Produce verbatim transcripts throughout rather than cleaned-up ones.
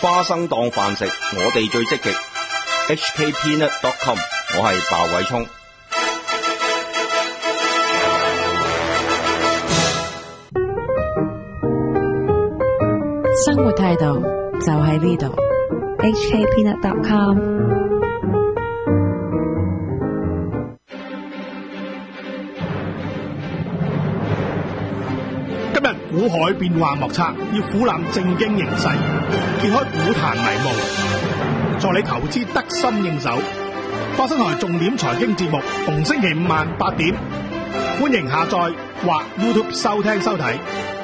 花生當飯食，我哋最積極。H K Peanut dot com， 我係鮑偉聰。 生活態度就喺呢度。 H K Peanut dot com。 今日股海變幻莫測，要俯覽正經形勢，揭開股壇迷霧，助你投資得心應手。花生台重點財經節目，逢星期五晚八點，歡迎下載或 YouTube 收聽收睇。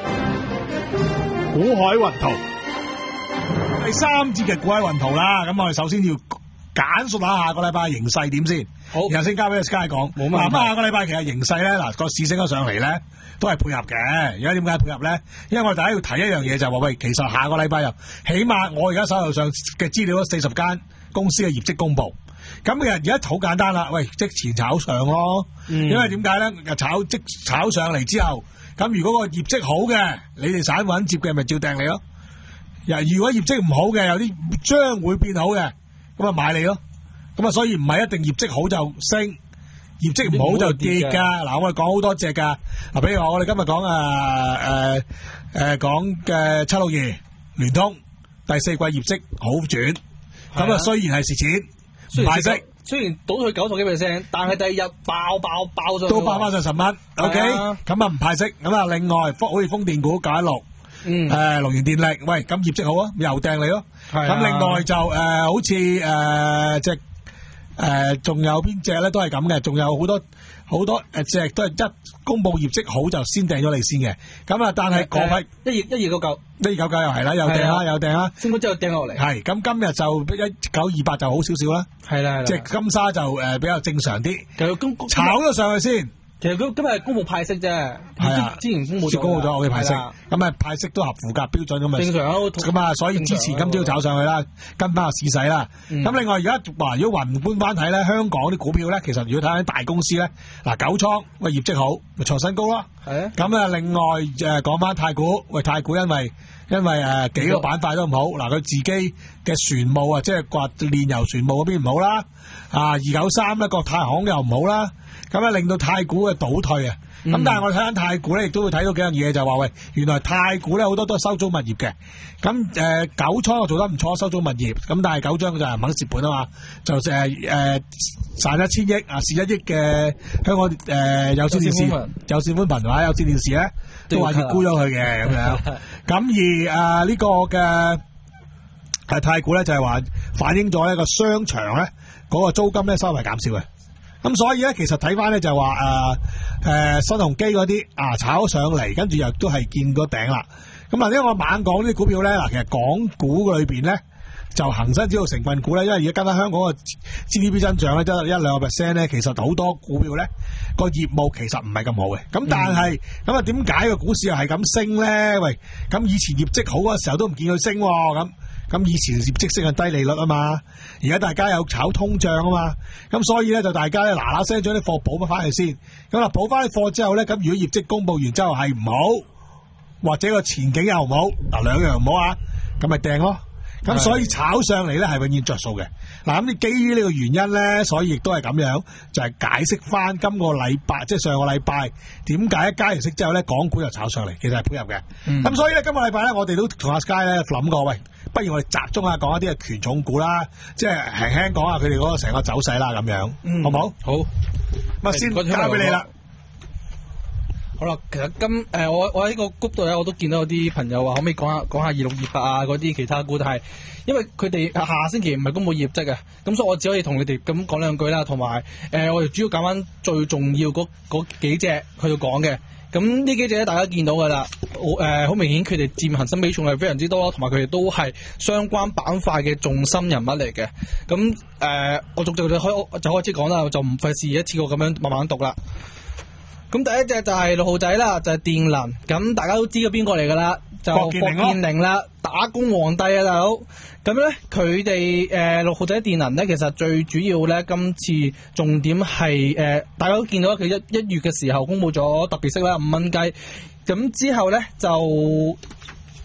股海雲圖第三節嘅股海雲圖啦，咁我哋首先要簡述下下個禮拜形勢點先，好，然後先交俾 Sky 講。冇問題。咁下個禮拜其實形勢咧，嗱個市升咗上嚟咧，都係配合嘅。而家點解配合咧？因為我哋大家要提一樣嘢就係話，喂，其實下個禮拜又起碼我而家手頭上嘅資料，四十間公司嘅業績公布。咁其實而家好簡單啦，喂，即前炒上咯。嗯、因為點解咧？炒即炒上嚟之後，咁如果個業績好嘅，你哋散戶接嘅咪照掟你咯。如果業績唔好嘅，有啲將會變好嘅，咁啊買你咯。咁啊，所以唔係一定業績好就升，業績唔好就跌噶。嗱，我哋講好多隻噶。嗱，比如我哋今日講誒誒誒講嘅七六二聯通第四季業績好轉，咁啊雖然係蝕錢，唔派息， 雖然倒退九十幾 percent， 但係第二日爆爆爆咗， 都爆翻上十蚊。OK，咁啊唔派息。咁啊，另外好似風電股九一六。嗯，誒，龍源電力，喂，咁業績好啊，又掟你咯。咁另外就誒、呃，好似誒，即係誒，仲、呃、有邊隻咧都係咁嘅，仲有好多好多誒隻都係一公布業績好就先掟咗你先嘅。咁啊，但係嗰批一二一二九九， 一二九九又係啦，又掟啦，又掟啦， 升咗之後掟落嚟。係， 咁今日就一九二八就好少少啦。係啦，即係金沙就誒、呃、比較正常啲。炒咗上去先。 其實佢今日係公布派息啫，係啊，之前公布咗，公布咗我嘅派息，咁啊派息都合符格標準咁啊，正常咁啊，所以支持今朝炒上去啦，跟翻個市勢啦。咁、嗯、另外而家話如果宏觀翻睇咧，香港啲股票咧，其實如果睇下大公司咧，嗱九倉喂業績好，咪創新高咯。係啊。咁啊，另外誒講翻太古，喂太古因為因為誒、呃、幾個板塊都唔好，嗱佢自己嘅船務啊，即係話煉油船務嗰邊唔好啦，啊二九三咧國泰航又唔好啦。咁啊，令到太古嘅倒退啊！咁、嗯、但係我哋睇緊太古咧，亦都會睇到幾樣嘢，就係話喂，原來太古咧好多都係收租物業嘅。咁誒、呃、九倉又做得唔錯，收租物業。咁但係九張佢就係唔肯蝕本啊嘛，就誒誒賺一千億啊，蝕一億嘅香港誒、呃、有線電視、有線寬頻或者有線電視咧，都話要沽咗佢嘅咁樣。咁而誒呢、呃這個嘅係太古咧，就係、是、話反映咗一個商場咧嗰、那個租金咧稍微減少嘅。咁所以咧，其實睇翻咧就話誒誒新鴻基嗰啲啊炒上嚟，跟住又都係見個頂啦。咁啊，因為我猛講呢啲股票咧，嗱，其實港股裏邊咧就恒生指數成分股咧，因為而家跟翻香港嘅 G D P 增長咧，得一兩個 percent 咧，其實好多股票咧個業務其實唔係咁好嘅。咁但係咁啊，點解個股市又係咁升咧？喂，咁以前業績好嗰時候都唔見佢升咁。咁以前業績升係低利率啊嘛，而家大家有炒通脹啊嘛，咁所以咧就大家咧嗱嗱聲將啲貨補翻去先，咁啊補翻啲貨之後咧，咁如果業績公佈完之後係唔好，或者個前景又唔好，嗱兩樣唔好啊，咁咪掟咯，咁所以炒上嚟咧係永遠着數嘅。嗱咁你基於呢個原因咧，所以亦都係咁樣，就係、是、解釋翻今個禮拜即係上個禮拜點解一加完息之後咧，港股就炒上嚟，其實係配合嘅。咁、嗯、所以咧今個禮拜咧，我哋都同阿 Sky 咧諗過，喂。不如我哋集中下講一啲嘅權重股啦，即係輕輕講下佢哋嗰個成個走勢啦，咁樣，嗯、好唔好？好，咁啊先交俾你啦。好啦，其實今誒、呃、我我喺個谷度咧，我都見到有啲朋友話可唔可以講下講下二六二八啊嗰啲其他股，但係因為佢哋下星期唔係公佈業績嘅，咁所以我只可以同你哋咁講兩句啦。同埋誒，我哋主要揀翻最重要嗰嗰幾隻去到講嘅。咁呢幾隻咧，大家見到㗎啦，誒好明顯佢哋佔恒生比重係非常之多，同埋佢哋都係相關板塊嘅重心人物嚟嘅。咁誒、呃，我逐隻就開就開始講啦，就唔費事一次過咁樣慢慢讀啦。咁第一隻就係六號仔啦，就係、是、電能。咁大家都知道邊個嚟㗎啦，就霍建寧啦，打工皇帝啊大佬。咁咧佢哋誒六號仔電能咧，其實最主要咧今次重點係誒、呃，大家都見到佢一一月嘅時候公佈咗特別息啦，五蚊雞。咁之後咧就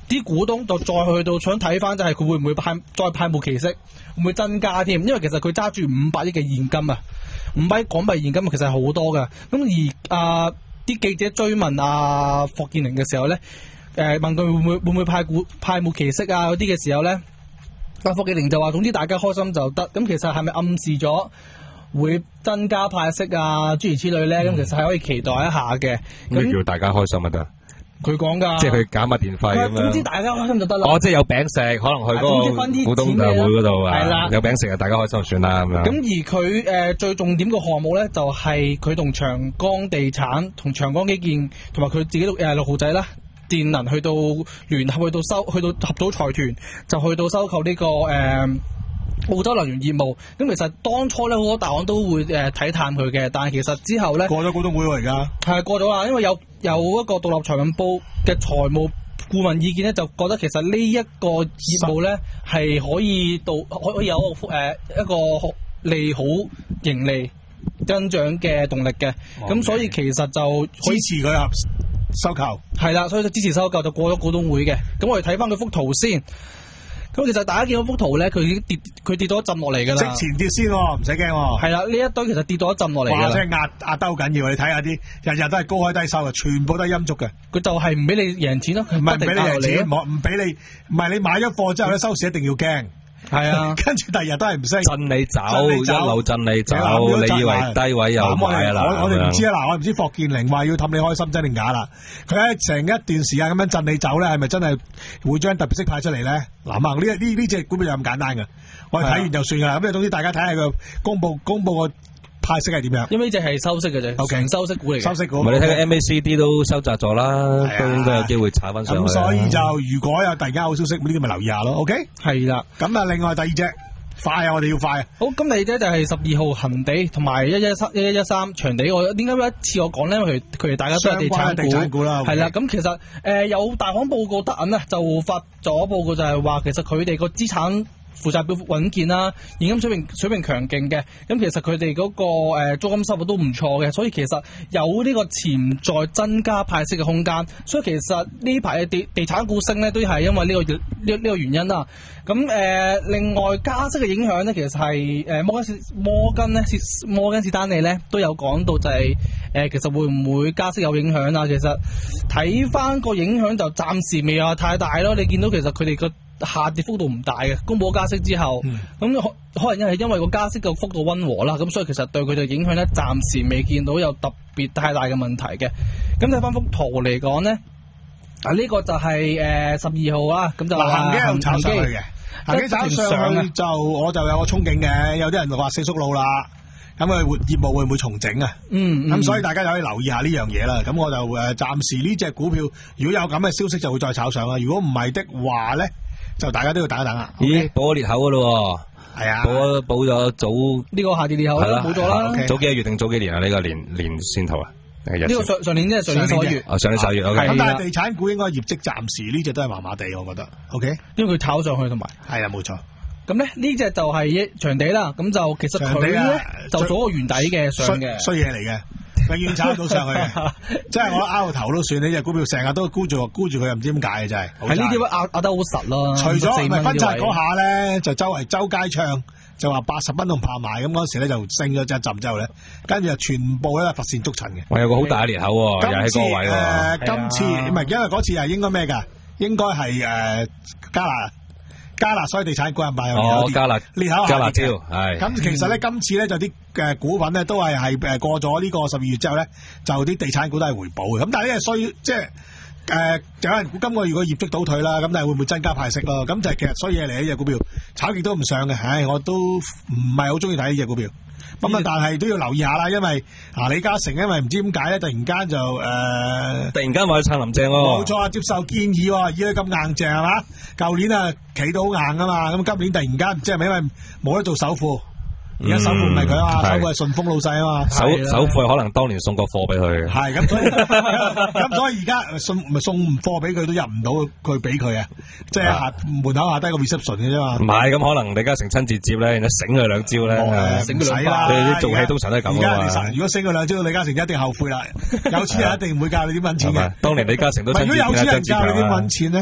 啲股東就再去到想睇翻，就係佢會唔會派再派末期息，會唔會增加添？因為其實佢揸住五百億嘅現金啊，五百億港幣現金其實係好多㗎。咁而啊啲記者追問啊霍建寧嘅時候咧，誒、呃、問佢會唔會會唔會派股派末期息啊嗰啲嘅時候咧，阿霍建寧就話：總之大家開心就得。咁其實係咪暗示咗會增加派息啊諸如此類咧？咁、嗯、其實係可以期待一下嘅。 咩叫大家開心啊？得？ 佢講噶， 即係佢減下電費咁樣。總之大家開心就得啦。 哦，即係有餅食，可能去嗰個股東大會嗰度啊， 係啦， 有餅食啊，大家開心就算啦咁樣。 咁而佢誒、呃、最重點嘅項目咧，就係佢同長江地產、同長江基建同埋佢自己誒、呃、六號仔啦、電能去到聯合去到收去到合組財團，就去到收購呢、這個誒。呃澳洲能源業務，咁其實當初咧好多大行都會誒睇淡佢嘅，但係其實之後咧過咗股東會喎，而家係過咗啦，因為有有一個獨立財務部嘅財務顧問意見咧，就覺得其實呢一個業務咧係可以到可以有誒、呃、一個利好盈利增長嘅動力嘅，咁、okay. 所以其實就支持佢啊收購係啦，所以就支持收購就過咗股東會嘅。咁我哋睇翻佢幅圖先。咁其實大家見到幅圖咧，佢已經跌，佢跌到一浸落嚟噶啦。 即前跌先、哦，唔使驚。係啦，呢一堆其實跌到一浸落嚟。 哇！即係壓壓得好緊要，你睇下啲日日都係高開低收嘅，全部都係陰燭嘅。 佢就係唔俾你贏錢咯， 唔係唔俾你贏錢，唔俾你，唔係你買咗貨之後咧收市一定要驚。係啊，跟住第二日都係唔升， 震你走，一路震你走，你以為低位又買啦？ 我我哋唔知啊，嗱，我唔知霍建寧話要氹你開心真定假啦。佢喺成一段時間咁樣震你走咧，係咪真係會將特別息派出嚟咧？嗱啊，呢呢呢隻股票又咁簡單噶，我哋睇完就算噶啦。咁啊，總之大家睇下佢公布公布個派息係點樣？ 因為呢隻係收息嘅啫，全、okay. 收息股嚟嘅。 收息股。 唔係你睇個 M A C D 都收窄咗啦，都應該有機會炒翻上去。 咁所以就如果有突然間好消息，呢啲咪留意下咯。OK。係啦。咁啊，另外第二隻快啊，我哋要快啊。 好，咁第二隻就係十二號恒地同埋一一三一一一三長地。我點解一次我講咧？因為佢哋大家都係地產股， 地產股啦。 係啦。咁、okay. 其實誒、呃、有大行報告得銀啊，就發咗報告就係話，其實佢哋個資產負債表穩健啦，現金水平水平強勁嘅，咁其實佢哋嗰個誒租金收入都唔錯嘅，所以其實有呢個潛在增加派息嘅空間。所以其實呢排嘅地地產股升咧，都係因為呢、這個呢呢、這個原因啦。咁誒、呃，另外加息嘅影響咧，其實係誒摩根摩根咧，摩根士丹利咧都有講到就係、是、誒、呃，其實會唔會加息有影響啊？其實睇翻個影響就暫時未有太大咯。你見到其實佢哋個下跌幅度唔大嘅，公佈加息之後，咁、嗯、可可能係因為個加息嘅幅度溫和啦，咁所以其實對佢哋影響咧，暫時未見到有特別太大嘅問題嘅。咁睇翻幅圖嚟講咧，啊呢、這個就係誒十二號啦，咁就恒基又炒上去嘅，恒基炒上去就我就有個憧憬嘅，有啲人就話四叔路啦，咁佢活業務會唔會重整啊？嗯，咁、嗯、所以大家就可以留意下呢樣嘢啦。咁我就誒暫時呢隻股票，如果有咁嘅消息就會再炒上啦。如果唔係的話咧，就大家都要等一等啊！ 咦，補咗裂口噶咯？係啊，補補咗早呢個下跌裂口啦，冇咗啦。 早幾個月定早幾年啊？呢個年年線圖啊？ 呢個上上年即係上年十一月。 哦，上年十一月。咁但係地產股應該業績暫時呢隻都係麻麻地，我覺得。O K， 因為佢炒上去同埋。 係啊，冇錯。 咁咧呢隻就係長地啦。咁就其實佢咧就做個圓底嘅上嘅衰嘢嚟嘅。永遠炒到上去嘅，即係我拗頭都算，呢隻股票成日都沽住沽住佢，又唔知點解嘅真係。 喺呢啲位拗拗得好實咯。 除咗唔係分拆嗰下咧，就周圍周街唱，就話八十蚊同拍賣，咁嗰時咧就升咗一浸之後咧，跟住就全部咧乏善足陳嘅。 我有個好大嘅裂口喎，又喺嗰個位喎。 今次唔係因為嗰次係應該咩㗎？應該係誒加拿。加辣，所以地產股係咪有啲加辣裂口加辣椒係。 咁其實咧，今次咧就啲嘅股份咧都係係誒過咗呢個十二月之後咧，就啲地產股都係回補嘅。咁但係呢係衰，即係誒有人估今個月個業績倒退啦，咁但係會唔會增加派息咯？咁就係其實衰嘢嚟呢隻股票，炒極都唔上嘅。唉，我都唔係好中意睇呢隻股票。咁啊，但係都要留意下啦，因為啊李嘉誠因為唔知點解咧，突然間就誒、呃， 突然間話去撐林鄭喎， 冇錯啊，接受建議喎，而家咁硬淨係嘛？舊年啊企到好硬啊嘛，咁今年突然間唔知係咪因為冇得做首富？而家首富唔係佢啊嘛，首富係順豐老細啊嘛， 首首富可能當年送過貨俾佢， 係咁所以咁所以而家送咪送貨俾佢都入唔到佢俾佢啊，即係下門口下低個 reception 嘅啫嘛。 唔係咁可能李嘉誠親自接咧，然後醒佢兩招咧， 醒佢兩招。 你啲做戲通常都係咁啊嘛。 如果醒佢兩招，李嘉誠一定後悔啦。有錢人一定唔會教你點搵錢嘅。 當年李嘉誠都親自如果有錢人教你點搵錢咧？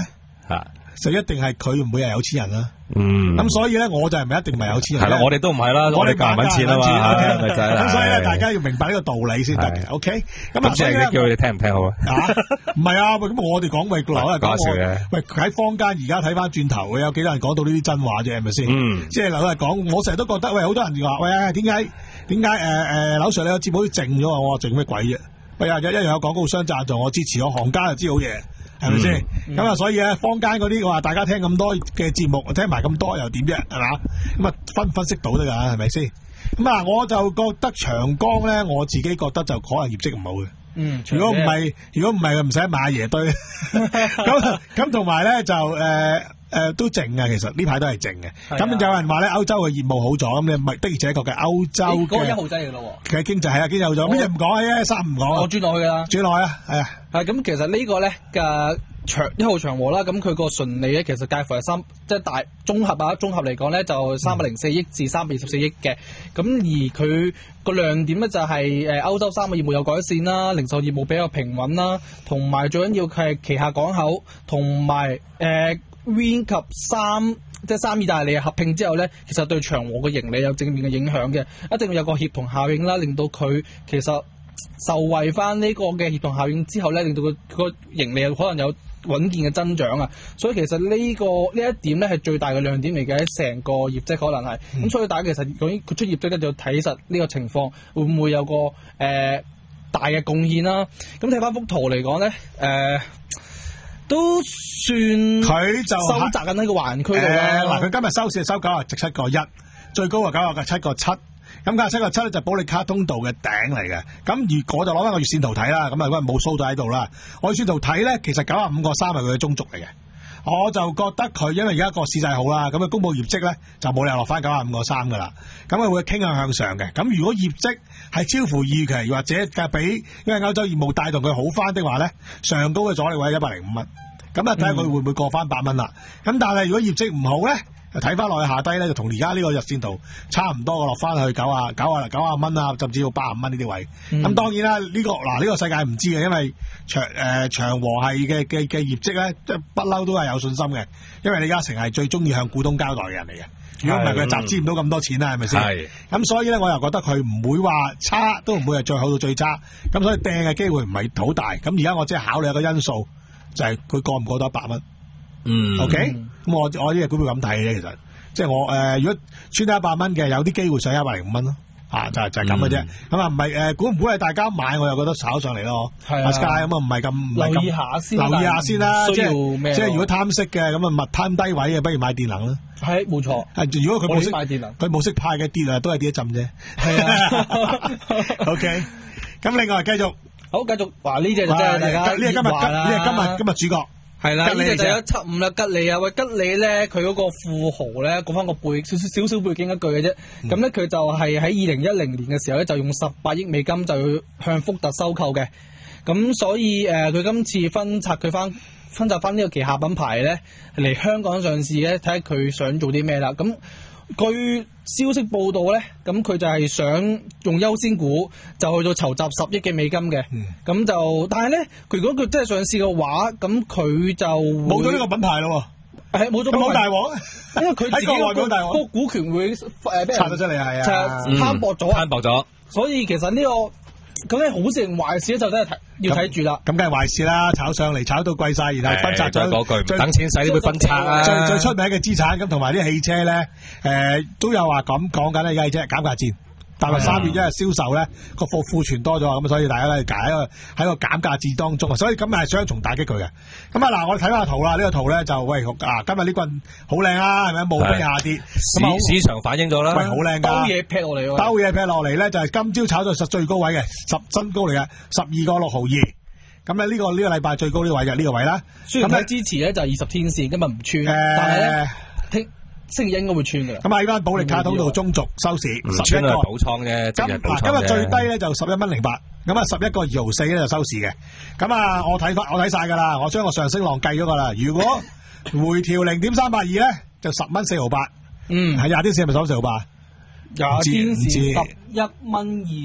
嚇。 就一定係佢唔會係有錢人啦。 嗯。 咁所以咧，我就係唔係一定唔係有錢人。 係啦，我哋都唔係啦，我哋夾揾錢啊嘛。 咁所以咧，大家要明白呢個道理先得嘅。O K。咁啊， 所以咧，叫佢哋聽唔聽好啊？ 啊，唔係啊，咁我哋講喂，劉德講我， 喂喺坊間而家睇翻轉頭，有幾多人講到呢啲真話啫？係咪先？ 嗯。即係劉德講，我成日都覺得喂，好多人話喂，點解點解誒誒，劉 Sir 你個節目都靜咗啊？我話靜咩鬼啫？喂，一一樣有廣告商贊助我支持我，行家就知好嘢。係咪先？咁啊、嗯嗯，所以咧，坊間嗰啲話大家聽咁多嘅節目，聽埋咁多又點啫？係嘛？咁啊，分分析到得噶，係咪先？咁啊，我就覺得長江咧，我自己覺得就可能業績唔好嘅。嗯，如果唔係，如果唔係，唔使買阿爺堆。咁咁同埋咧就誒。呃誒、呃，都靜嘅，其實呢排都係靜嘅。咁、啊、有人話咧，歐洲嘅業務好咗，咁你咪的而且確嘅歐洲嘅。嗰個一號仔嚟嘅咯。其實經濟係啊，經濟好咗。咩嘢唔講啊？一三唔講。我轉落去噶啦。轉落去啊，係啊。 係咁，其實呢個咧嘅長一號長和啦，咁佢個純利咧，其實介乎係三，即係大綜合啊，綜合嚟講咧就三百零四億至三百二十四億嘅。咁、嗯、而佢個亮點咧就係誒歐洲三個業務有改善啦，零售業務比較平穩啦，同埋最緊要佢係旗下港口同埋誒。Win 及三即係三意大利合併之後咧，其實對長和嘅盈利有正面嘅影響嘅，一定會有個協同效應啦，令到佢其實受惠翻呢個嘅協同效應之後咧，令到佢個盈利可能有穩健嘅增長啊。所以其實呢、這個呢一點咧係最大嘅亮點嚟嘅，喺成個業績可能係咁、嗯，所以大家其實佢出業績咧就睇實呢個情況會唔會有個誒、呃、大嘅貢獻啦。咁睇翻幅圖嚟講咧，誒、呃。都算佢就收窄緊喺個環區度啦。 嗱，佢今日收市係收九啊值七個一，最高啊九啊嘅七個七。咁九啊七個七咧就保利卡通道嘅頂嚟嘅。咁如果就攞翻個月線圖睇啦，咁啊因為冇 show 咗喺度啦。我月線圖睇咧，其實九啊五個三係佢嘅中軸嚟嘅。我就覺得佢因為而家個市勢好啦，咁佢公佈業績咧就冇理由落翻九啊五個三噶啦。咁佢會傾向向上嘅。咁如果業績係超乎預期，或者嘅比因為歐洲業務帶動佢好翻的話咧，上高嘅阻力位係一百零五蚊。咁啊睇下佢會唔會過翻百蚊啦。咁但係如果業績唔好咧，睇翻落去下低咧，就同而家呢個日線圖差唔多嘅，落翻去九啊九啊九啊蚊啊，甚至到八十蚊呢啲位。咁、嗯、當然啦，呢、呢個嗱呢、呢個世界唔知嘅，因為長誒、呃、長和系嘅嘅嘅業績咧，即係不嬲都係有信心嘅，因為李嘉誠係最中意向股東交代嘅人嚟嘅。如果唔係佢集資唔到咁多錢啦，係咪先？係。咁所以咧，我又覺得佢唔會話差，都唔會係最好到最差。咁所以掟嘅機會唔係好大。咁而家我即係考慮一個因素，就係、是、佢過唔過到一百蚊。嗯。OK。咁我我呢隻股票咁睇嘅，其實即係我誒、呃，如果穿到一百蚊嘅，有啲機會上一百零五蚊咯。啊，就係就係咁嘅啫。咁啊唔係誒，估唔估係大家買，我又覺得炒上嚟咯。係啊。Sky 咁啊，唔係咁留意下先，留意下先啦。即係即係如果貪息嘅，咁啊物貪低位嘅，不如買電能啦。係，冇錯。係，如果佢冇息買電能，佢冇息派嘅跌啊，都係跌一浸啫。係啊。OK。咁另外繼續，好繼續話呢隻就真係大家呢隻今日呢隻今日今日主角。係啦，呢隻就一七五啦，吉利啊，喂，吉利咧，佢嗰個富豪咧，講翻個背少少少少背景一句嘅啫。咁咧佢就係喺二零一零年嘅時候咧，就用十八億美金就要向福特收購嘅。咁所以誒，佢、呃、今次分拆佢翻分拆翻呢個旗下品牌咧嚟香港上市咧，睇下佢想做啲咩啦。咁據消息報道咧，咁佢就係想用優先股就去到籌集十億嘅美金嘅，咁、嗯、就但係咧，佢如果佢真係上市嘅話，咁佢就冇咗呢個品牌咯，係冇咗品牌，咁好大鑊，因為佢自己個個股權會誒拆咗出嚟，係啊，攤薄咗，攤薄咗，所以其實呢、這個。咁咧好事定壞事咧，就真係睇要睇住啦。咁梗係壞事啦，炒上嚟炒到貴晒，然後分拆咗嗰句，等錢使都會分拆啊。最最出名嘅資產咁，同埋啲汽車咧，誒、呃、都有話咁講緊咧，而家係減價戰。但係三月一日銷售咧個貨庫存多咗，咁所以大家咧喺個喺個減價戰當中，所以咁係雙重打擊佢嘅。咁啊嗱，我哋睇下圖啦，呢、這個圖咧就喂啊，今日呢棍好靚啊，係咪冇飛下跌？市市場反映咗啦，喂，好靚噶，兜嘢劈落嚟，兜嘢劈落嚟咧就係今朝炒到實最高位嘅十新高嚟嘅十二個六毫二。咁咧呢個呢、這個禮拜最高呢位嘅呢、這個位啦。咁咧支持咧就係二十天線，今日唔穿，呃、但係咧聽。星期一應該會穿嘅，咁啊呢班保利卡通道中軸收市十一個補倉啫，今日今日最低咧就十一蚊零八，咁啊十一個二毫四咧就收市嘅。咁啊我睇翻我睇晒噶啦，我將個上升浪計咗噶啦。如果回調零點三八二咧，就十蚊四毫八。嗯，係廿天線係咪收四毫八？廿天線十一蚊二。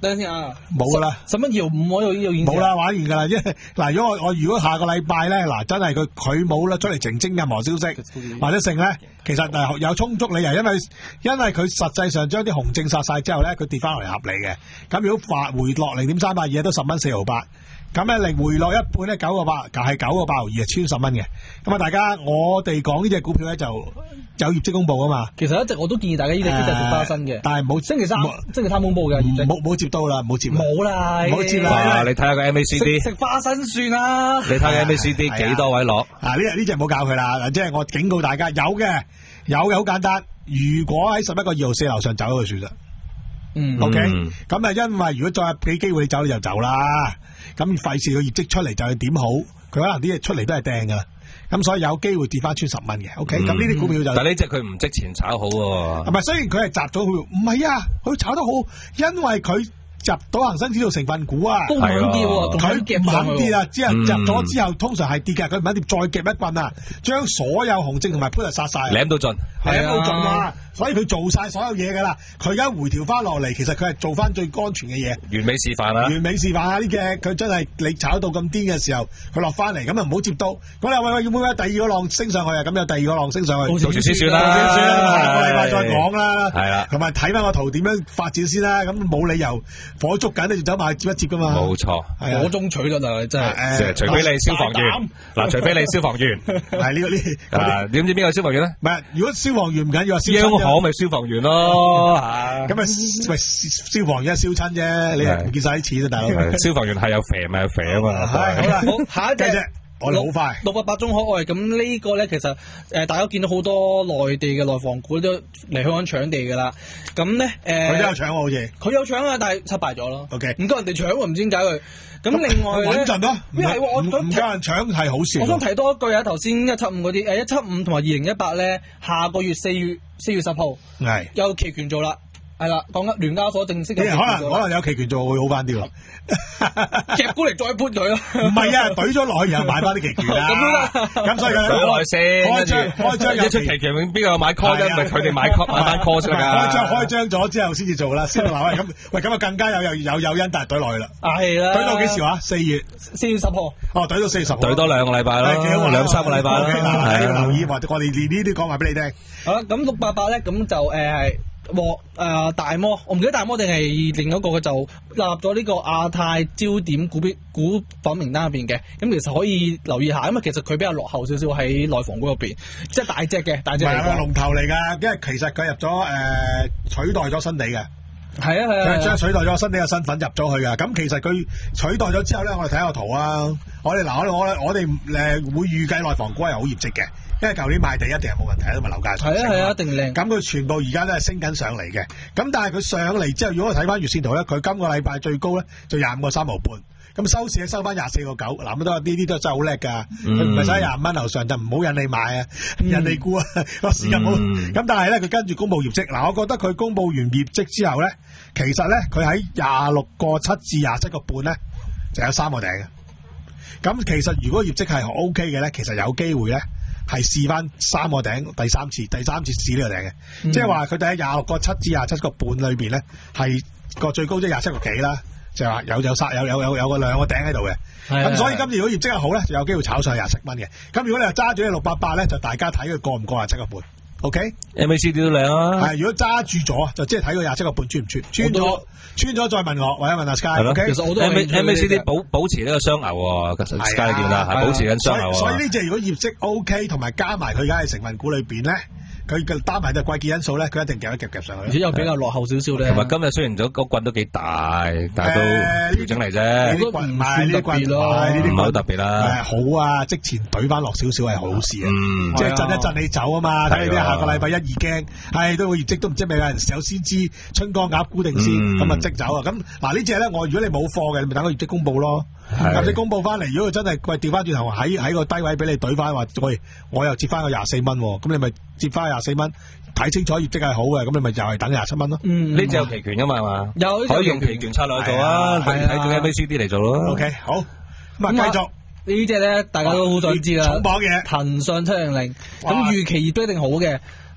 等陣先啊， 冇噶啦， 十蚊搖五我又又冇啦，玩完㗎啦，因為嗱，如果我我如果下個禮拜咧，嗱真係佢佢冇啦出嚟澄清任何消息或者成咧，其實誒有充足理由，因為因為佢實際上將啲紅證殺晒之後咧，佢跌翻落嚟合理嘅。咁如果發回落零點三八二都十蚊四毫八。咁咧，零回落一半咧，九個八，就係九個八毫二，係穿十蚊嘅。咁啊，大家我哋講呢隻股票咧，就有業績公佈啊嘛。 其實一直我都建議大家呢隻呢隻食花生嘅，但係冇星期三星期三公佈嘅業績， 冇冇接到啦，冇接。 冇啦， 冇接啦。 你睇下個 M A C D， 食花生算啦。 你睇下 M A C D 幾多位攞？ 啊，呢隻呢隻唔好搞佢啦，即係我警告大家，有嘅有嘅好簡單。如果喺十一個二毫四樓上走就算啦。 嗯 ，OK，咁啊，因為如果再俾機會你走，你就走啦。咁費事個業績出嚟就係點好，佢可能啲嘢出嚟都係掟噶啦。咁所以有機會跌翻穿十蚊嘅。OK，咁呢啲股票就但呢隻佢唔值錢炒好喎。 係咪？雖然佢係集咗佢，唔係啊，佢炒得好，因為佢入到恒生指數成分股啊， 都唔肯跌喎， 佢唔肯跌啊，之後入咗之後通常係跌嘅，佢唔肯跌，再夾一棍啊，將所有紅證同埋 put 殺晒， 舐到盡， 舐到盡啊！所以佢做晒所有嘢噶啦，佢而家回調翻落嚟，其實佢係做翻最安全嘅嘢。 完美示範啦！ 完美示範啊！呢隻佢真係你炒到咁癲嘅時候，佢落翻嚟咁啊唔好接到。咁你話喂喂，要唔要第二個浪升上去啊？咁有第二個浪升上去， 到時先算啦， 先算啦，下個禮拜再講啦。 係啦， 同埋睇翻個圖點樣發展先啦。咁冇理由火燭緊，你就走埋接一接噶嘛。 冇錯， 火中取栗啊！真係， 除非你消防員嗱，除非你消防員係呢個呢。 啊，點知邊個消防員咧？ 唔係，如果消防員唔緊要， 央行咪消防員咯嚇。 咁啊，喂，消防員燒親啫，你係唔見晒啲錢啊，大佬。 消防員係有肥咪有肥啊嘛。 係好啦， 好下一隻。 我哋好快六八八中可愛，咁呢個咧其實誒、呃、大家見到好多內地嘅內房股都嚟香港搶地㗎啦，咁咧誒佢都有搶喎，好似佢有搶啊，但係失敗咗咯。 OK， 唔夠人哋搶喎，唔知點解佢。咁另外咧， 穩陣咯， 因為我唔夠人搶係好事。 我想提多一句啊，頭先一七五嗰啲誒一七五同埋二零一八咧，下個月四月四月十號係有期權做啦。係啦，講緊聯交所正式嘅， 可能可能有期權做會好翻啲喎， 夾股嚟再搬佢咯。 唔係啊，懟咗落去然後買翻啲期權啦。咁所以佢懟落去先， 開張開張一出期權，邊個有買 call 啫？咪佢哋買 call 買翻 call 先㗎。 開張開張咗之後先至做啦，先話喂咁喂咁啊更加有有有有因，但係懟落去啦。 係啦， 懟到幾時話？四月四月十號。 哦，懟到四月十號。 懟多兩個禮拜咯，兩三個禮拜啦。 係啊，留意或者我哋連呢啲講埋俾你聽。 好啦，咁六八八咧，咁就誒係。獲誒大摩，我唔記得大摩定係另一個嘅就納入咗呢個亞太焦點股票股份名單入邊嘅，咁其實可以留意下，因為其實佢比較落後少少喺內房股入邊，即係大隻嘅大隻嚟嘅龍頭嚟㗎，因為其實佢入咗誒、呃、取代咗新地嘅， 係啊係啊， 將取代咗新地嘅身份入咗去㗎，咁其實佢取代咗之後咧，我哋睇下個圖啊，我哋嗱我我我哋誒會預計內房股係好業績嘅。因為舊年賣地一定係冇問題啊，同埋樓價上升。係啊係啊，一定靚。咁佢全部而家都係升緊上嚟嘅。咁但係佢上嚟之後，如果我睇翻月線圖咧，佢今個禮拜最高咧就廿五個三毫半。咁收市咧收翻廿四個九。嗱咁都呢啲都真係好叻㗎。佢唔係使廿五蚊樓上就唔好引你買啊，嗯、引你沽啊，個市又好。咁、嗯、但係咧佢跟住公佈業績。嗱，我覺得佢公佈完業績之後咧，其實咧佢喺廿六個七至廿七個半咧就有三個頂嘅。咁其實如果業績係 O K 嘅咧，其實有機會咧。係試翻三個頂，第三次，第三次試呢個頂嘅，嗯、即係話佢哋喺廿六個七至廿七個半裏邊咧，係個最高即係廿七個幾啦，就話有有殺有有有有個兩個頂喺度嘅，咁的所以今次如果業績係好咧，就有機會炒上廿七蚊嘅。咁如果你話揸住呢六八八咧，就大家睇佢過唔過廿七個半 ，OK？M A C D 都靚啊， 係如果揸住咗就即係睇佢廿七個半穿唔穿，穿咗穿咗再問我或者問阿 Sky，OK？ 其實我都 M A C D 保保持呢個雙牛喎 ，Sky 點啦？係保持緊雙牛。 所以呢隻如果業績 OK 同埋加埋佢而家喺成分股裏邊咧。佢嘅擔埋對貴件因素咧，佢一定夾一夾夾上去。 而且又比較落後少少咧。 同埋今日雖然咗個棍都幾大，但係都調整嚟啫。 呢啲棍唔係呢啲棍咯，呢啲唔係好特別啦。 好啊，即前懟翻落少少係好事啊。即係震一震你走啊嘛。睇你啲下個禮拜一二驚，係都個業績都唔知咪有人有先知春江鴨沽定先，咁啊即走啊。咁嗱呢隻咧，我如果你冇貨嘅，你咪等個業績公佈咯。或者公佈翻嚟，如果佢真係喂調翻轉頭喺喺個低位俾你懟翻，話喂我又接翻個廿四蚊，咁你咪接翻廿四蚊，睇清楚業績係好嘅，咁你咪又係等廿七蚊咯。 呢隻有期權噶嘛係嘛？ 有可以用期權策略去做啊，睇住 M A C D 嚟做咯。 OK 好，咁啊繼續呢隻咧，大家都好想知啦。 重磅嘢， 騰訊七零零，咁預期業都一定好嘅。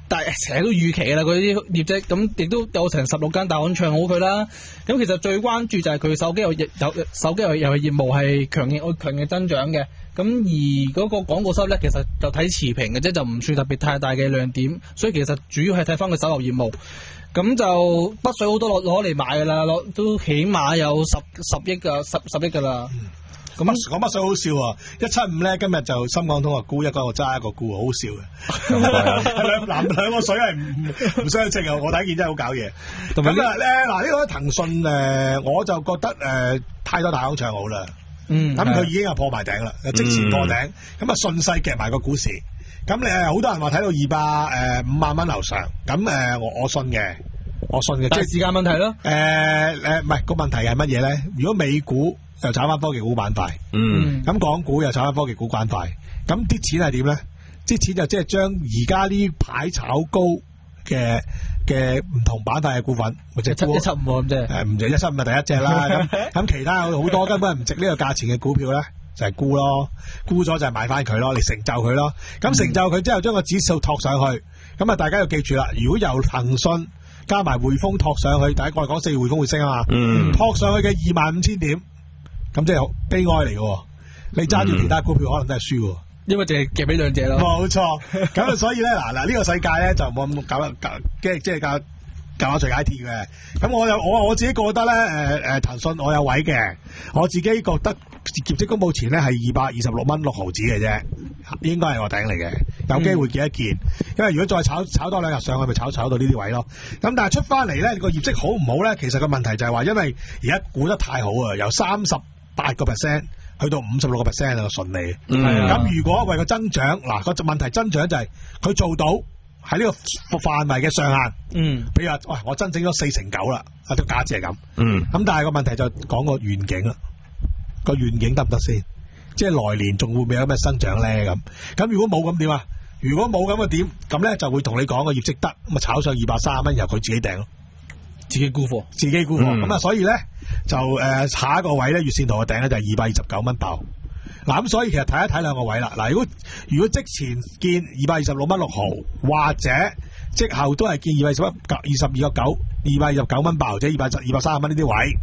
但係成日都預期啦，佢啲業績咁亦都有成十六間大行唱好佢啦。咁其實最關注就係佢手機有有手機遊遊戲業務係強勁強勁增長嘅。咁而嗰個廣告收入咧，其實就睇持平嘅啫，就唔算特別太大嘅亮點。所以其實主要係睇翻佢手遊業務。咁就北水好多攞攞嚟買㗎啦，攞都起碼有十十億㗎，十十億㗎啦。 咁講北水好笑啊！一七五咧，今日就深港通啊沽一個，我揸一個沽，好笑嘅。兩兩兩個水係唔唔相稱啊！我睇見真係好搞嘢。咁啊咧嗱，呢個騰訊誒，我就覺得誒、呃、太多大行唱好啦。嗯，咁佢已經係破埋頂啦，即前破頂，咁啊順勢夾埋個股市。咁誒好多人話睇到二百誒五萬蚊樓上，咁誒、呃、我我信嘅，我信嘅。即係時間問題咯。誒誒唔係個問題係乜嘢咧？如果美股又炒翻科技股板塊，嗯，咁港股又炒翻科技股板塊，咁啲錢係點咧？啲錢就即係將而家呢排炒高嘅嘅唔同板塊嘅股份，或者一七五咁啫，誒唔就一七五係第一隻啦。咁咁其他好多根本唔值呢個價錢嘅股票咧，就係沽咯，沽咗就係買翻佢咯，嚟成就佢咯。咁成就佢之後，將個指數托上去，咁啊大家要記住啦。如果由騰訊加埋匯豐托上去，第一個係講四匯豐會升啊嘛，嗯，托上去嘅二萬五千點。咁即係悲哀嚟嘅，你揸住其他股票可能都係輸嘅，因為淨係夾俾兩隻咯。冇錯，咁啊所以咧嗱嗱呢個世界咧就冇咁搞搞即係即係教教下隨 I T 嘅。咁我有我我自己覺得咧誒誒騰訊我有位嘅，我自己覺得業績公佈前咧係二百二十六蚊六毫子嘅啫，應該係我頂嚟嘅，有機會見一見。嗯、因為如果再炒炒多兩日上去，咪炒炒到呢啲位咯。咁但係出翻嚟咧個業績好唔好咧？其實個問題就係話，因為而家估得太好啊，由三十八個 percent 去到五十六個 percent 啊，順利。咁、嗯、如果為個增長，嗱、個問題增長就係佢做到喺呢個範圍嘅上限。嗯，譬如話，喂，我增整咗四成九啦，啊，個價值係咁。嗯，咁但係個問題就講個願景啦，個願景得唔得先？即係來年仲會唔會有咩增長咧？咁咁如果冇咁點啊？如果冇咁嘅點，咁咧就會同你講個業績得，咁啊炒上二百三十蚊，由佢自己訂咯。自己沽貨，自己沽貨，咁啊、嗯，所以咧就誒、呃、下一個位咧月線圖嘅頂咧就係二百二十九蚊爆。嗱咁所以其實睇一睇兩個位啦。嗱，如果如果即前見二百二十六蚊六毫，或者即後都係見二百二十一二十二個九，二百二十九蚊爆，或者二百二百三十蚊呢啲位，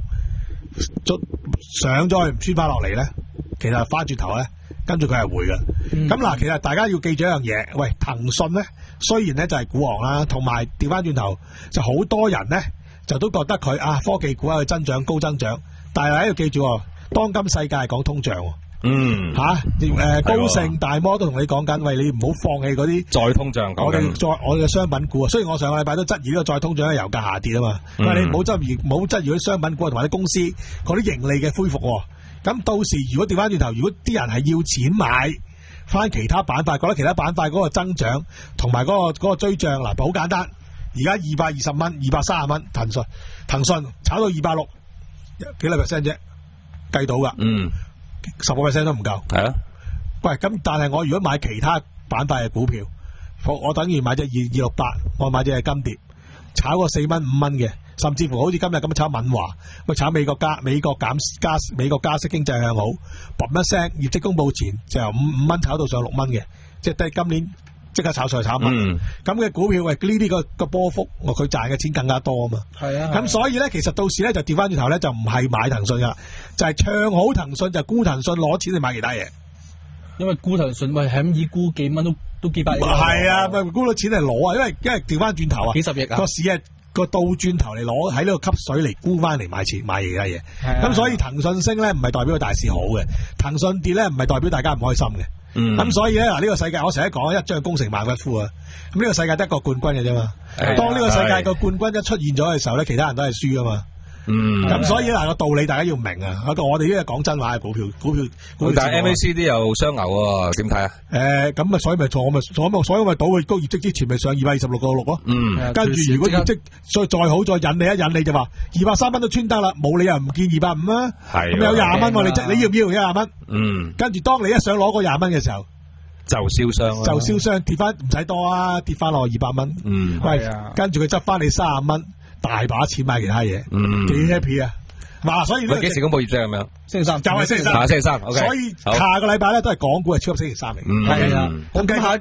上咗去唔穿翻落嚟咧，其實翻轉頭咧，跟住佢係會嘅。咁嗱、嗯，其實大家要記住一樣嘢，喂，騰訊咧雖然咧就係股王啦，同埋調翻轉頭就好多人咧。就都覺得佢啊科技股啊增長高增長，但係喺度記住，當今世界係講通脹，嗯吓誒、啊呃、高盛大摩都同你講緊，喂，你唔好放棄嗰啲再通脹，我哋再我哋嘅商品股啊。雖然我上個禮拜都質疑呢個再通脹，油價下跌啊嘛，嗯、但係你唔好質疑，唔好質疑嗰啲商品股同埋啲公司嗰啲盈利嘅恢復。咁到時如果調翻轉頭，如果啲人係要錢買翻其他板塊，覺得其他板塊嗰個增長同埋嗰個、嗰個追漲，嗱，好簡單。而家二百二十蚊，二百三十蚊，騰訊騰訊炒到二百六，幾多 percent 啫？計到噶，嗯，十個 percent 都唔夠。係啊，喂，咁但係我如果買其他板塊嘅股票，我我等於買隻二二六八，我買隻係金蝶，炒個四蚊五蚊嘅，甚至乎好似今日咁樣炒敏華，喂，炒美國加美國減加美國加息經濟向好，嘣一聲業績公佈前就由五五蚊炒到上六蚊嘅，即係今年。即刻炒上去炒埋，咁嘅、嗯、股票喂呢啲個個波幅，我佢賺嘅錢更加多啊嘛。係啊，咁所以咧，其實到時咧就調翻轉頭咧，就唔係買騰訊噶，就係、是、唱好騰訊，就沽騰訊攞錢去買其他嘢。因為沽騰訊喂係咁以沽幾蚊都都幾百億。係啊，咪沽到錢嚟攞啊，因為因為調翻轉頭啊，幾十億啊，個市係個倒轉頭嚟攞喺呢個吸水嚟沽翻嚟買錢買其他嘢。咁、啊、所以騰訊升咧唔係代表個大市好嘅，騰訊跌咧唔係代表大家唔開心嘅。嗯，咁所以咧嗱，呢個世界我成日講一將功成萬骨枯啊，咁呢個世界得一個冠軍嘅啫嘛。當呢個世界個冠軍一出現咗嘅時候咧，其他人都係輸噶嘛。嗯，咁所以嗱個道理大家要明啊。我哋呢個講真話嘅股票，股票，股票但係 M A C D 又雙牛喎，點睇啊？誒，咁啊，所以咪錯，我咪所以所以咪賭佢高業績之前咪上二百二十六個六咯。嗯，跟住如果業績再再好，再引你一引你就話二百三蚊都穿得啦，冇理由唔見二百五啊。係，咁有廿蚊喎，你你要唔要一廿蚊？嗯，跟住當你一想攞嗰廿蚊嘅時候，就燒傷啦，就燒傷跌翻唔使多啊，跌翻落二百蚊。嗯，喂，跟住佢執翻你三十蚊。大把錢買其他嘢，嗯，幾 happy 啊！嗱，所以呢個幾時公布業績咁樣？星期三就係星期三，星期三。所以下個禮拜咧都係港股係超級星期三嚟。係啊，咁下一隻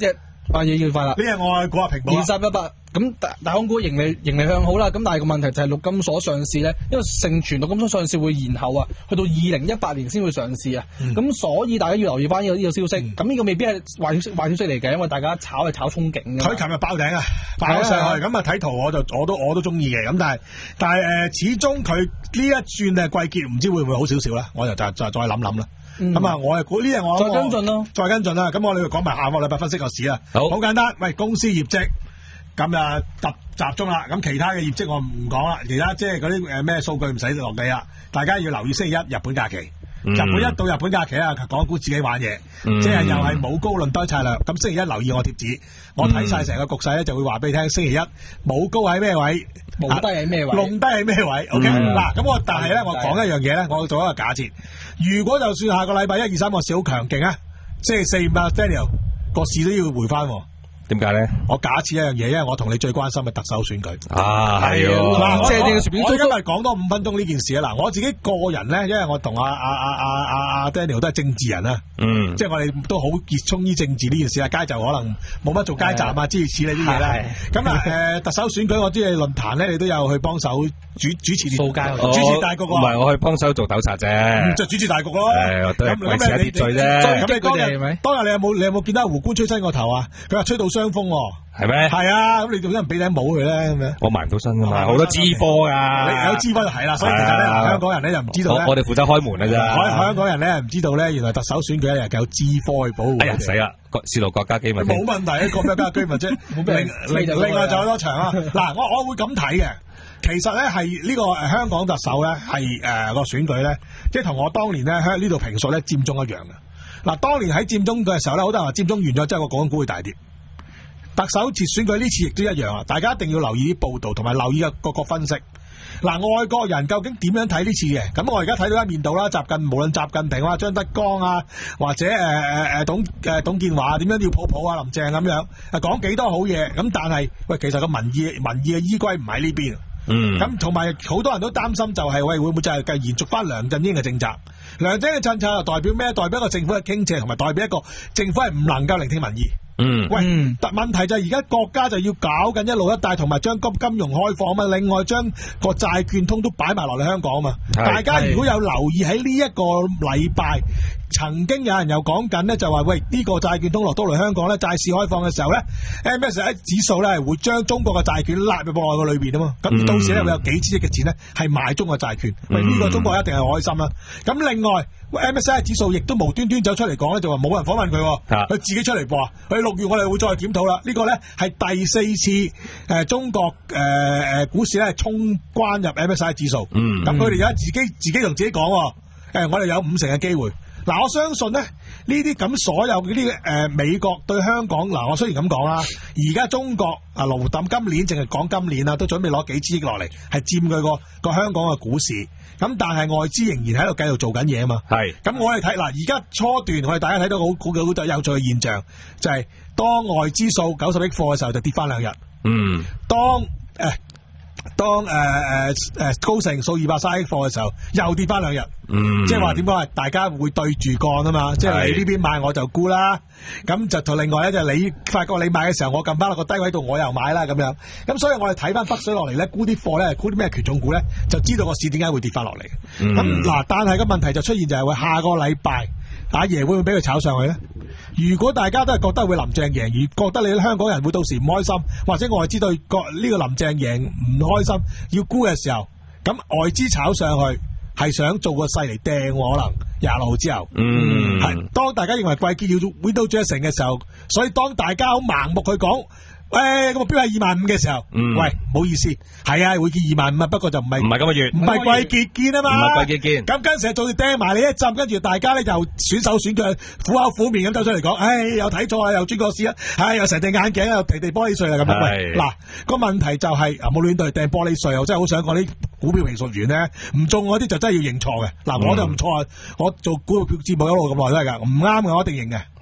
八嘢要快啦。 呢日我估下平保二三一八。咁大大康股盈利盈利向好啦，咁但係個問題就係陸金所上市咧，因為盛傳陸金所上市會延後啊，去到二零一八年先會上市啊，咁、嗯、所以大家要留意翻呢個呢個消息。咁呢、嗯、個未必係壞消息壞消息嚟嘅，因為大家炒係炒憧憬嘅。佢琴日爆頂啊，爆咗上去，咁啊睇圖我就我都我都中意嘅，咁但係但係誒、呃，始終佢呢一轉誒季結唔知會唔會好少少啦，我就就就再諗諗啦。咁啊、嗯，我係估呢日我再跟進咯， 再跟進啦。咁我哋講埋下個禮拜分析個市啊， 好， 好簡單。喂，公司業績。咁啊，集集中啦。咁其他嘅業績我唔講啦，其他即係嗰啲誒咩數據唔使落地啦。大家要留意星期一日本假期，嗯、日本一到日本假期啊，港股自己玩嘢，嗯、即係又係冇高論低策略。咁星期一留意我貼紙，我睇晒成個局勢咧，就會話俾你聽。星期一冇高喺咩位， 冇低喺咩位， 弄低喺咩位。OK 嗱，咁我但係咧，我講一樣嘢咧，我做一個假設。如果就算下個禮拜一二三個市好強勁啊，即係四五八 Daniel 個市都要回翻。 點解咧？ 我假設一樣嘢，因為我同你最關心嘅特首選舉啊，係嗱， 我我今日講多五分鐘呢件事啊！嗱，我自己個人咧，因為我同阿阿阿阿阿阿 Daniel 都係政治人啊，嗯，即係我哋都好熱衷於政治呢件事啊。街就可能冇乜做街站啊，諸如此類啲嘢啦。咁啊，誒，特首選舉我知你論壇咧，你都有去幫手主主持啲，主持大局唔係我去幫手做糾察啫， 就主持大局咯。 誒，都係維持一秩序啫。 咁你當日當日你有冇你有冇見到胡官吹親個頭啊？佢話吹到傷風喎。 係咩？ 係啊，咁你仲有人俾頂帽佢咧咁樣？ 我埋唔到身噶嘛，好多支波噶。 你有支波就係啦，所以其實咧，香港人咧就唔知道咧。 我哋負責開門嘅啫。 香港人咧唔知道咧，原來特首選舉咧有支科去保護。 哎呀，死啦！泄露國家機密。 冇問題，國家機密啫。另另外仲有多場啊！嗱，我我會咁睇嘅。其實咧係呢個誒香港特首咧係誒個選舉咧，即係同我當年咧喺呢度評述咧佔中一樣嘅。嗱，當年喺佔中嘅時候咧，好多人話佔中完咗之後個港股會大跌。特首次選舉呢次亦都一樣啊！大家一定要留意啲報道，同埋留意嘅各個分析。嗱，外國人究竟點樣睇呢次嘅？咁我而家睇到一面倒啦，習近無論習近平啊、張德江啊，或者誒誒誒董誒董建華點樣要抱抱啊林鄭咁樣，啊講幾多好嘢，咁但係喂，其實個民意民意嘅依歸唔喺呢邊。嗯，咁同埋好多人都擔心就係、是、喂會唔會就係繼延續翻梁振英嘅政策？梁振英嘅政策又代表咩？代表一個政府嘅傾斜，同埋代表一個政府係唔能夠聆聽民意。嗯，喂，但問題就係而家國家就要搞緊一路一帶，同埋將金金融開放啊嘛，另外將個債券通都擺埋落嚟香港啊嘛。大家如果有留意喺呢一個禮拜，曾經有人又講緊咧，就話喂呢個債券通落到嚟香港咧，債市開放嘅時候咧 ，M S C I 指數咧會將中國嘅債券納入過去個裏邊啊嘛。咁到時咧會有幾千億嘅錢咧係買中國債券，喂呢個中國一定係開心啦。咁另外 M S C I 指數亦都無端端走出嚟講咧，就話冇人訪問佢，佢自己出嚟播。佢六月我哋會再檢討啦。呢個咧係第四次誒中國誒誒股市咧衝關入 M S C I 指數。咁佢哋而家自己自己同自己講，誒我哋有五成嘅機會。嗱，我相信咧呢啲咁所有呢啲誒美國對香港，嗱我雖然咁講啦，而家中國啊盧淡今年淨係講今年啊，都準備攞幾千億落嚟，係佔佢個個香港嘅股市。咁但係外資仍然喺度繼續做緊嘢啊嘛。係。咁我哋睇嗱，而家初段我哋大家睇到好好好有趣嘅現象，就係、是、當外資數九十億貨嘅時候就跌翻兩日。嗯。當誒。呃當誒誒誒高盛數二百三億貨嘅時候，又跌翻兩日，嗯，即係話點講啊？大家會對住幹啊嘛，即係你呢邊買我就沽啦，咁就同另外咧就你發覺你買嘅時候，我撳翻落個低位度，我又買啦咁樣，咁所以我哋睇翻北水落嚟咧，沽啲貨咧，沽啲咩權重股咧，就知道個市點解會跌翻落嚟。咁嗱、嗯，但係個問題就出現就係話下個禮拜阿爺會唔會俾佢炒上去咧？如果大家都係覺得會林鄭贏，而覺得你香港人會到時唔開心，或者外資對個呢個林鄭贏唔開心，要沽嘅時候，咁外資炒上去係想做個勢嚟掟，可能廿六號之後，嗯，係當大家認為季結要 Window Dressing 嘅時候，所以當大家好盲目去講。喂，咁目標係二萬五嘅時候，嗯、喂，唔好意思，係啊，會見二萬五啊，不過就唔係唔係今個月，唔係季結見啊嘛，唔係季結見，咁跟住仲要掟埋你一陣，跟住大家咧又選手選腳，苦口苦面咁走出嚟講，唉、哎，又睇錯啊，又轉過市啊，唉、哎，又成隻眼鏡又地地玻璃碎啊咁樣，喂，嗱個問題就係、是、啊冇亂對掟玻璃碎，我真係好想講啲股票評述員咧，唔中嗰啲就真係要認錯嘅，嗱、嗯、我就唔錯啊，我做股票節目一路咁耐都係噶，唔啱嘅我一定認嘅。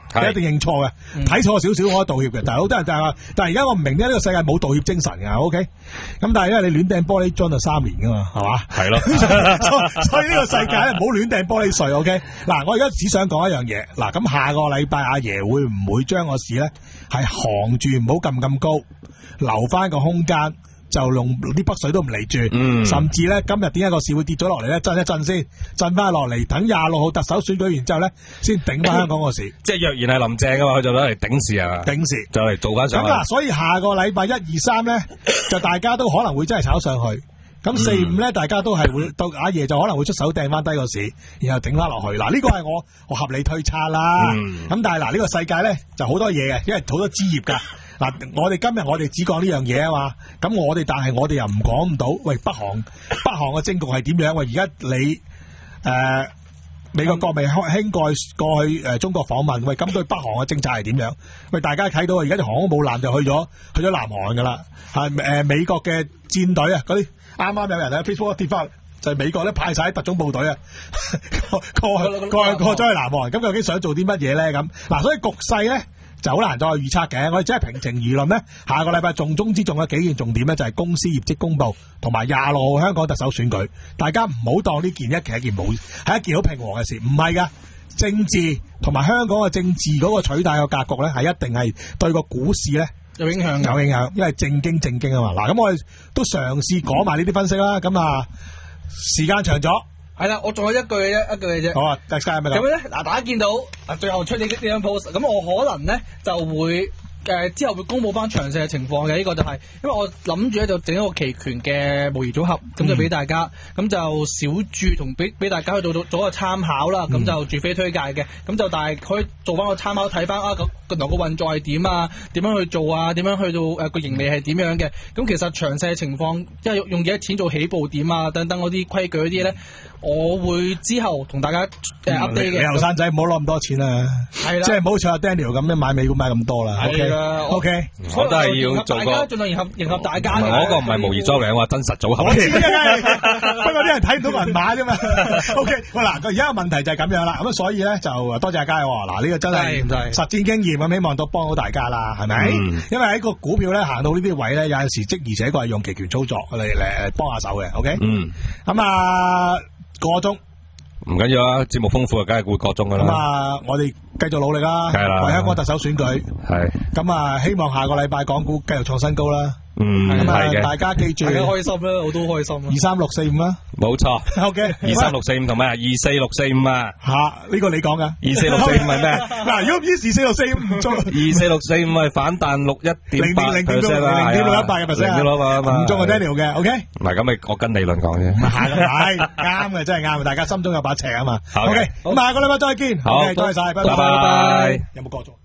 你一定認錯嘅，睇錯少少我可以道歉嘅。但係好多人就係話，但係而家我唔明呢個世界冇道歉精神㗎。OK，咁但係因為你亂掟玻璃樽就三年㗎嘛，係嘛？係咯，所以呢個世界咧唔好亂掟玻璃碎。OK，嗱，我而家只想講一樣嘢。嗱，咁下個禮拜阿爺會唔會將個市咧係行住，唔好撳咁高，留翻個空間？就用啲北水都唔嚟住，嗯、甚至咧今日點解個市會跌咗落嚟咧？震一震先，震翻落嚟，等廿六號特首選舉完之後咧，先頂翻香港個市。即係若然係林鄭嘅話，佢就攞嚟頂市啊！頂市就嚟做翻上。咁嗱，所以下個禮拜一二三咧，就大家都可能會真係炒上去。咁四五咧，大家都係會到阿爺就可能會出手掟翻低個市，然後頂翻落去。嗱，呢個係我我合理推測啦。咁、嗯、但係嗱，呢個世界咧就好多嘢嘅，因為好多枝葉噶。嗱，我哋今日我哋只講呢樣嘢啊嘛，咁我哋但係我哋又唔講唔到，喂，北韓北韓嘅政局係點樣？喂，而家你誒、呃、美國國務卿過過去誒、呃、中國訪問，喂，咁對北韓嘅政策係點樣？喂，大家睇到而家條航空母艦就去咗去咗南韓噶啦，係誒、呃、美國嘅戰隊啊，嗰啲啱啱有人喺 Facebook 跌翻，就係、是、美國咧派晒特種部隊啊，過過過過咗去南韓，咁究竟想做啲乜嘢咧？咁嗱，所以局勢咧。就好難再預測嘅，我哋只係平情輿論咧。下個禮拜重中之重嘅幾件重點咧，就係公司業績公佈同埋廿六號香港特首選舉。大家唔好當呢件一其一件冇，係一件好平和嘅事，唔係噶。政治同埋香港嘅政治嗰個取態嘅格局咧，係一定係對個股市咧有影響，有影響，因為正經正經啊嘛。嗱，咁我哋都嘗試講埋呢啲分析啦。咁啊，時間長咗。係啦，我仲有一句嘅啫，一句嘅啫。好啊，大家係咪咁？咁咧，嗱，大家見到啊，最後出呢呢張 post，咁我可能咧就會誒、呃、之後會公佈翻詳細嘅情況嘅。呢、這個就係、是、因為我諗住咧就整一個期權嘅模擬組合，咁、嗯、就俾大家，咁就小注同俾俾大家去做做做一個參考啦。咁、嗯、就住非推介嘅，咁就但係可以做翻個參考，睇翻啊個個個運作係點啊，點樣去做啊，點樣去到誒個、呃、盈利係點樣嘅。咁其實詳細嘅情況，即係用幾多錢做起步點啊，等等嗰啲規矩嗰啲咧。我會之後同大家誒 update 嘅。你後生仔唔好攞咁多錢啦，係啦，即係唔好似阿 Daniel 咁樣買美股買咁多啦。係啦，OK，我都係要做個盡量迎合迎合大家。我嗰個唔係模擬裝嘅，我話真實組合。我知啊，不過啲人睇唔到銀碼啫嘛。OK，喂嗱，而家個問題就係咁樣啦。咁所以咧就多謝阿佳喎。嗱，呢個真係實戰經驗咁，希望都幫到大家啦，係咪？因為喺個股票咧行到呢啲位咧，有陣時即而且確係用期權操作嚟嚟幫下手嘅。OK，嗯，咁啊。個鐘唔緊要啊，節目豐富啊，梗係會個鐘噶啦。咁啊，我哋繼續努力啦，係啦，為香港特首選舉係。咁啊，希望下個禮拜港股繼續創新高啦。嗯，咁啊，大家記住，大家開心啦，我都開心。二三六四五啦，冇錯。O K，二三六四五同咩啊？二四六四五啊。吓，呢個你講噶？二四六四五係咩？嗱，如果唔知二四六四五唔中，二四六四五係反彈六一點八 percent 啦，零點六一八嘅 percent，零點六一八唔中係 Daniel 嘅。O K，唔係咁咪我跟理論講啫。唔係，係啱嘅，真係啱。大家心中有把尺啊嘛。O K，咁下個禮拜再見。好，多謝晒，拜拜。有冇過咗？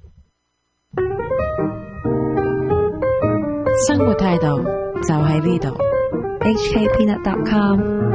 生活態度就喺呢度。 H K Peanut dot com